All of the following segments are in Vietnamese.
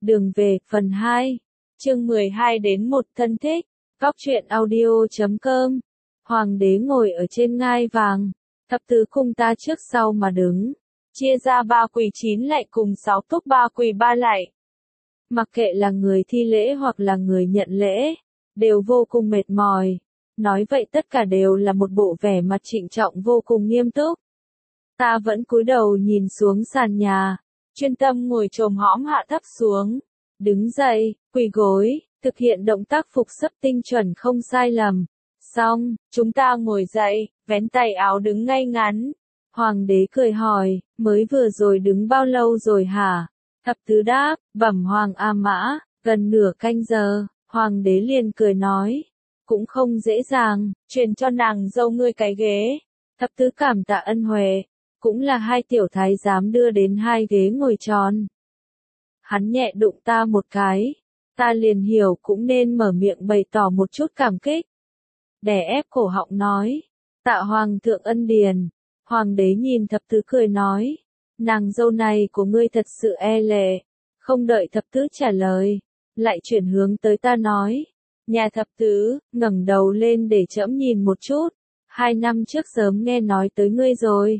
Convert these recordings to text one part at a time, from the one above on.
Đường về, phần 2, chương 12 đến 1 thân thích, góc truyện audio.com. Hoàng đế ngồi ở trên ngai vàng, thập tứ cung ta trước sau mà đứng, chia ra 3 quỳ 9 lạy cùng 6 túc 3 quỳ 3 lạy. Mặc kệ là người thi lễ hoặc là người nhận lễ, đều vô cùng mệt mỏi. Nói vậy tất cả đều là một bộ vẻ mặt trịnh trọng vô cùng nghiêm túc. Ta vẫn cúi đầu nhìn xuống sàn nhà, chuyên tâm ngồi chồm hõm hạ thấp xuống, đứng dậy, quỳ gối, thực hiện động tác phục sấp tinh chuẩn không sai lầm. Xong, chúng ta ngồi dậy, vén tay áo đứng ngay ngắn. Hoàng đế cười hỏi, mới vừa rồi đứng bao lâu rồi hả? Thập tứ đáp, bẩm hoàng A Mã, gần nửa canh giờ. Hoàng đế liền cười nói, cũng không dễ dàng, truyền cho nàng dâu ngươi cái ghế. Thập tứ cảm tạ ân huệ, cũng là 2 tiểu thái giám đưa đến 2 ghế ngồi tròn. Hắn nhẹ đụng ta một cái, ta liền hiểu cũng nên mở miệng bày tỏ một chút cảm kích. Đè ép cổ họng nói, tạ hoàng thượng ân điền. Hoàng đế nhìn thập tứ cười nói, nàng dâu này của ngươi thật sự e lệ. Không đợi thập tứ trả lời, lại chuyển hướng tới ta nói, nhà thập tứ, ngẩng đầu lên để trẫm nhìn một chút. 2 năm trước sớm nghe nói tới ngươi rồi.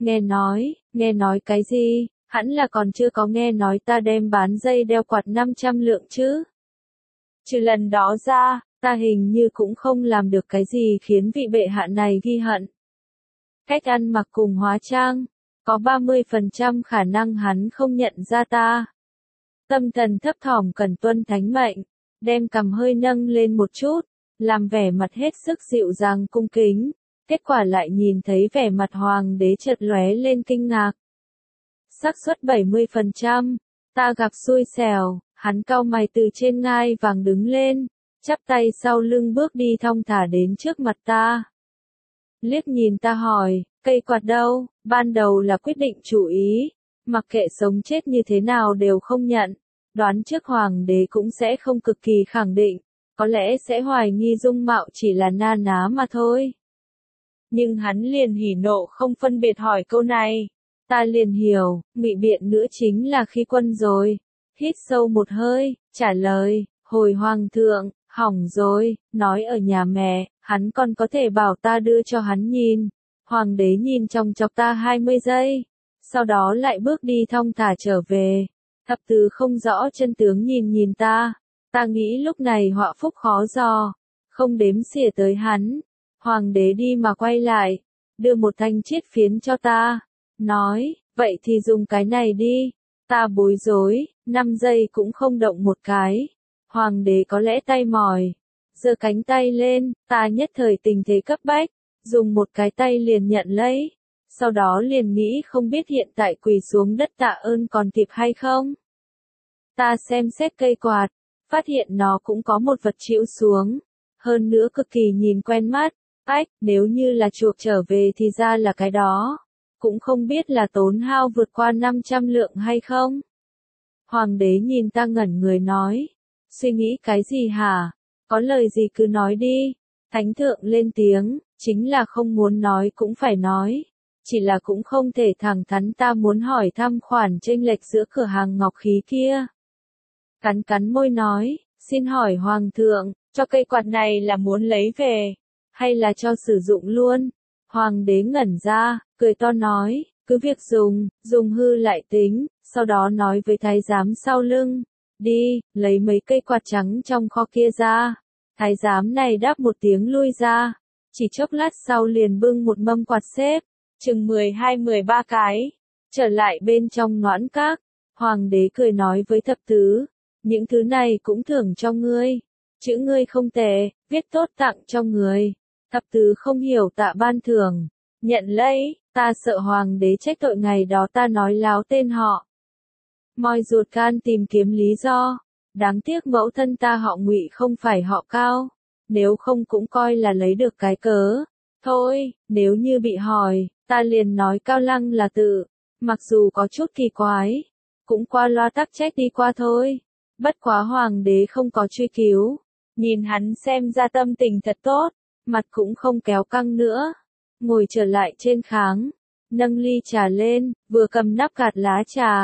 Nghe nói cái gì? Hẳn là còn chưa có nghe nói ta đem bán dây đeo quạt 500 lượng chứ. Trừ lần đó ra, ta hình như cũng không làm được cái gì khiến vị bệ hạ này ghi hận. Cách ăn mặc cùng hóa trang, có 30% khả năng hắn không nhận ra ta. Tâm thần thấp thỏm cần tuân thánh mệnh, đem cằm hơi nâng lên một chút, làm vẻ mặt hết sức dịu dàng cung kính. Kết quả lại nhìn thấy vẻ mặt hoàng đế chợt lóe lên kinh ngạc. Xác suất 70%, ta gặp xui xẻo, hắn cau mày từ trên ngai vàng đứng lên, chắp tay sau lưng bước đi thong thả đến trước mặt ta. Liếc nhìn ta hỏi, cây quạt đâu? Ban đầu là quyết định chủ ý, mặc kệ sống chết như thế nào đều không nhận. Đoán trước hoàng đế cũng sẽ không cực kỳ khẳng định, có lẽ sẽ hoài nghi dung mạo chỉ là na ná mà thôi. Nhưng hắn liền hỉ nộ không phân biệt hỏi câu này. Ta liền hiểu, ngụy biện nữa chính là khi quân rồi. Hít sâu một hơi, trả lời, hồi hoàng thượng, hỏng rồi, nói ở nhà mẹ, hắn còn có thể bảo ta đưa cho hắn nhìn. Hoàng đế nhìn chòng chọc ta 20 giây, sau đó lại bước đi thong thả trở về. Thập tứ không rõ chân tướng nhìn ta nghĩ lúc này họa phúc khó dò, không đếm xỉa tới hắn. Hoàng đế đi mà quay lại, đưa một thanh chiết phiến cho ta, nói, vậy thì dùng cái này đi. Ta bối rối, 5 giây cũng không động một cái. Hoàng đế có lẽ tay mỏi, giơ cánh tay lên, ta nhất thời tình thế cấp bách, dùng một cái tay liền nhận lấy. Sau đó liền nghĩ không biết hiện tại quỳ xuống đất tạ ơn còn kịp hay không. Ta xem xét cây quạt, phát hiện nó cũng có một vật chĩu xuống, hơn nữa cực kỳ nhìn quen mắt. Nếu như là chuộc trở về thì ra là cái đó. Cũng không biết là tốn hao vượt qua 500 lượng hay không. Hoàng đế nhìn ta ngẩn người nói. Suy nghĩ cái gì hả? Có lời gì cứ nói đi. Thánh thượng lên tiếng, chính là không muốn nói cũng phải nói. Chỉ là cũng không thể thẳng thắn ta muốn hỏi thăm khoản chênh lệch giữa cửa hàng ngọc khí kia. Cắn môi nói, xin hỏi hoàng thượng, cho cây quạt này là muốn lấy về, hay là cho sử dụng luôn? Hoàng đế ngẩn ra, cười to nói, cứ việc dùng hư lại tính, sau đó nói với thái giám sau lưng, đi, lấy mấy cây quạt trắng trong kho kia ra. Thái giám này đáp một tiếng lui ra, chỉ chốc lát sau liền bưng một mâm quạt xếp, chừng 12-13 cái, trở lại bên trong noãn các. Hoàng đế cười nói với thập tứ, những thứ này cũng thưởng cho ngươi, chữ ngươi không tệ, viết tốt tặng cho người. Thập tứ không hiểu tạ ban thưởng, nhận lấy, ta sợ hoàng đế trách tội ngày đó ta nói láo tên họ. Moi ruột gan tìm kiếm lý do, đáng tiếc mẫu thân ta họ Ngụy không phải họ Cao, nếu không cũng coi là lấy được cái cớ. Thôi, nếu như bị hỏi, ta liền nói Cao Lăng là tự, mặc dù có chút kỳ quái, cũng qua loa tắc trách đi qua thôi. Bất quá hoàng đế không có truy cứu, nhìn hắn xem ra tâm tình thật tốt. Mặt cũng không kéo căng nữa, ngồi trở lại trên kháng, nâng ly trà lên, vừa cầm nắp gạt lá trà,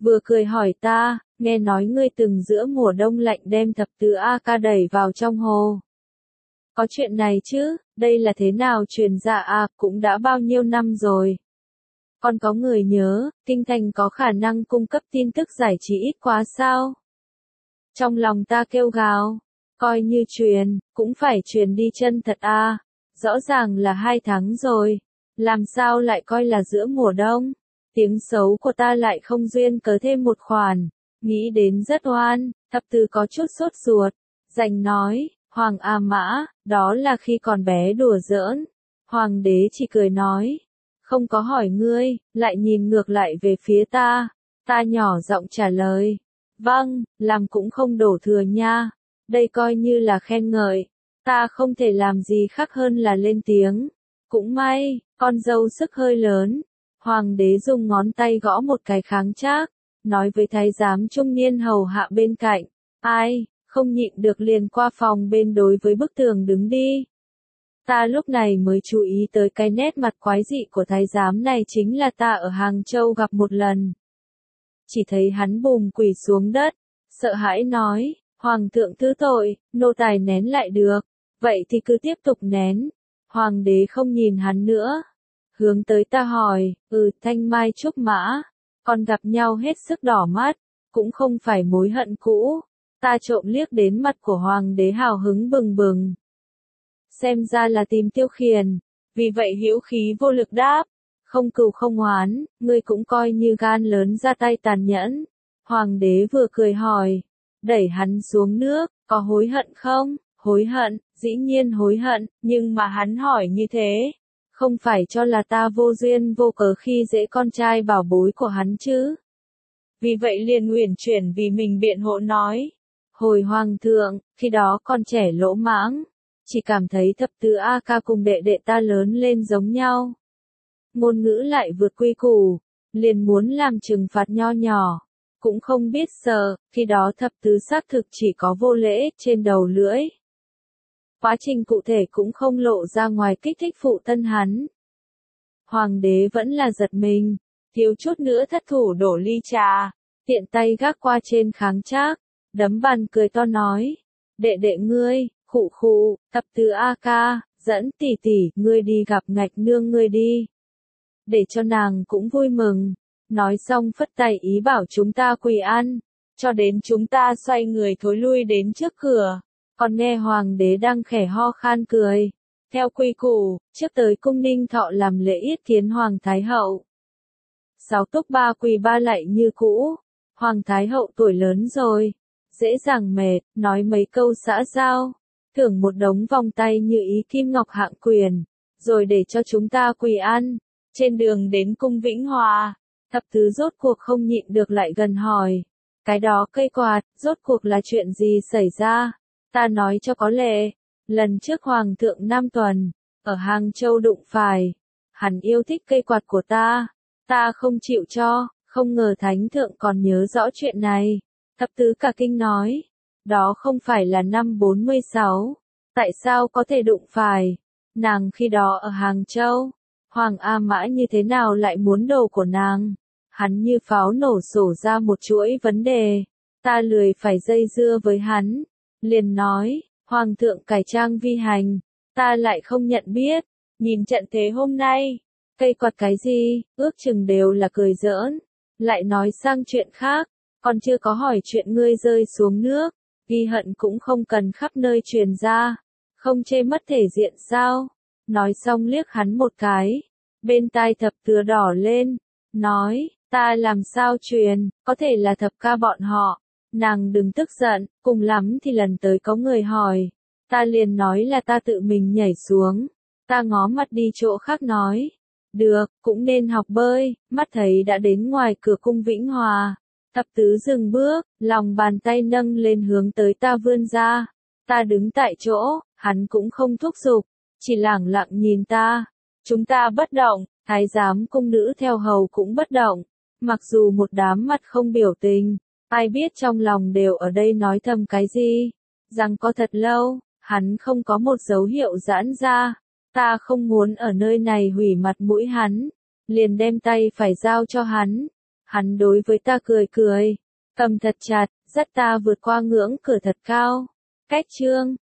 vừa cười hỏi ta, nghe nói ngươi từng giữa mùa đông lạnh đem thập tứ A Ca đẩy vào trong hồ. Có chuyện này chứ, đây là thế nào truyền ra à, cũng đã bao nhiêu năm rồi. Còn có người nhớ, Kinh Thành có khả năng cung cấp tin tức giải trí ít quá sao? Trong lòng ta kêu gào, coi như truyền, cũng phải truyền đi chân thật à, rõ ràng là 2 tháng rồi, làm sao lại coi là giữa mùa đông? Tiếng xấu của ta lại không duyên cớ thêm một khoản, nghĩ đến rất oan, thập tứ có chút sốt ruột, rành nói, Hoàng A Mã, đó là khi còn bé đùa giỡn. Hoàng đế chỉ cười nói, không có hỏi ngươi, lại nhìn ngược lại về phía ta. Ta nhỏ giọng trả lời, vâng, làm cũng không đổ thừa nha. Đây coi như là khen ngợi, ta không thể làm gì khác hơn là lên tiếng. Cũng may, con dâu sức hơi lớn. Hoàng đế dùng ngón tay gõ một cái kháng trác, nói với thái giám trung niên hầu hạ bên cạnh, ai, không nhịn được liền qua phòng bên đối với bức tường đứng đi. Ta lúc này mới chú ý tới cái nét mặt quái dị của thái giám này chính là ta ở Hàng Châu gặp một lần. Chỉ thấy hắn bùm quỳ xuống đất, sợ hãi nói, Hoàng thượng thứ tội, nô tài nén lại được, vậy thì cứ tiếp tục nén. Hoàng đế không nhìn hắn nữa, hướng tới ta hỏi, Thanh Mai Trúc Mã, còn gặp nhau hết sức đỏ mắt, cũng không phải mối hận cũ. Ta trộm liếc đến mặt của hoàng đế hào hứng bừng bừng. Xem ra là tìm Tiêu Khiển, vì vậy hữu khí vô lực đáp, không cừu không oán, ngươi cũng coi như gan lớn ra tay tàn nhẫn. Hoàng đế vừa cười hỏi, đẩy hắn xuống nước, có hối hận không? Hối hận, dĩ nhiên hối hận, nhưng mà hắn hỏi như thế, không phải cho là ta vô duyên vô cớ khi dễ con trai bảo bối của hắn chứ. Vì vậy liền uyển chuyển vì mình biện hộ nói, hồi hoàng thượng, khi đó con trẻ lỗ mãng, chỉ cảm thấy thập tứ A Ca cùng đệ đệ ta lớn lên giống nhau. Ngôn ngữ lại vượt quy củ, liền muốn làm trừng phạt nho nhỏ, cũng không biết sợ, khi đó thập tứ xác thực chỉ có vô lễ trên đầu lưỡi. Quá trình cụ thể cũng không lộ ra ngoài kích thích phụ thân hắn. Hoàng đế vẫn là giật mình, thiếu chút nữa thất thủ đổ ly trà, tiện tay gác qua trên kháng trác, đấm bàn cười to nói, đệ đệ ngươi, khụ khụ, thập tứ A Ca, dẫn tỷ tỷ, ngươi đi gặp ngạch nương ngươi đi. Để cho nàng cũng vui mừng, nói xong phất tay ý bảo chúng ta quỳ ăn, cho đến chúng ta xoay người thối lui đến trước cửa, còn nghe hoàng đế đang khẽ ho khan cười. Theo quy củ, trước tới cung Ninh Thọ làm lễ yết kiến Hoàng Thái Hậu. 6 túc 3 quỳ 3 lạy như cũ, Hoàng Thái Hậu tuổi lớn rồi, dễ dàng mệt, nói mấy câu xã giao, thưởng một đống vòng tay như ý kim ngọc hạng quyền, rồi để cho chúng ta quỳ ăn. Trên đường đến cung Vĩnh Hòa, thập tứ rốt cuộc không nhịn được lại gần hỏi, cái đó cây quạt, rốt cuộc là chuyện gì xảy ra? Ta nói cho có lệ. Lần trước Hoàng thượng Nam Tuần, ở Hàng Châu đụng phải, hắn yêu thích cây quạt của ta không chịu cho, không ngờ Thánh thượng còn nhớ rõ chuyện này. Thập tứ cả kinh nói, đó không phải là năm 46, tại sao có thể đụng phải, nàng khi đó ở Hàng Châu, Hoàng A Mã như thế nào lại muốn đồ của nàng, hắn như pháo nổ sổ ra một chuỗi vấn đề, ta lười phải dây dưa với hắn, liền nói, Hoàng thượng cải trang vi hành, ta lại không nhận biết, nhìn trận thế hôm nay, cây quạt cái gì, ước chừng đều là cười giỡn, lại nói sang chuyện khác, còn chưa có hỏi chuyện ngươi rơi xuống nước, ghi hận cũng không cần khắp nơi truyền ra, không chê mất thể diện sao, nói xong liếc hắn một cái, bên tai thập tứ đỏ lên, nói, ta làm sao truyền, có thể là thập ca bọn họ. Nàng đừng tức giận, cùng lắm thì lần tới có người hỏi, ta liền nói là ta tự mình nhảy xuống, ta ngó mặt đi chỗ khác nói, được, cũng nên học bơi, mắt thấy đã đến ngoài cửa cung Vĩnh Hòa, thập tứ dừng bước, lòng bàn tay nâng lên hướng tới ta vươn ra, ta đứng tại chỗ, hắn cũng không thúc giục, chỉ lẳng lặng nhìn ta, chúng ta bất động, thái giám cung nữ theo hầu cũng bất động, mặc dù một đám mặt không biểu tình. Ai biết trong lòng đều ở đây nói thầm cái gì, rằng có thật lâu, hắn không có một dấu hiệu giãn ra, ta không muốn ở nơi này hủy mặt mũi hắn, liền đem tay phải giao cho hắn, Hắn đối với ta cười cười, cầm thật chặt, dắt ta vượt qua ngưỡng cửa thật cao. Cách chương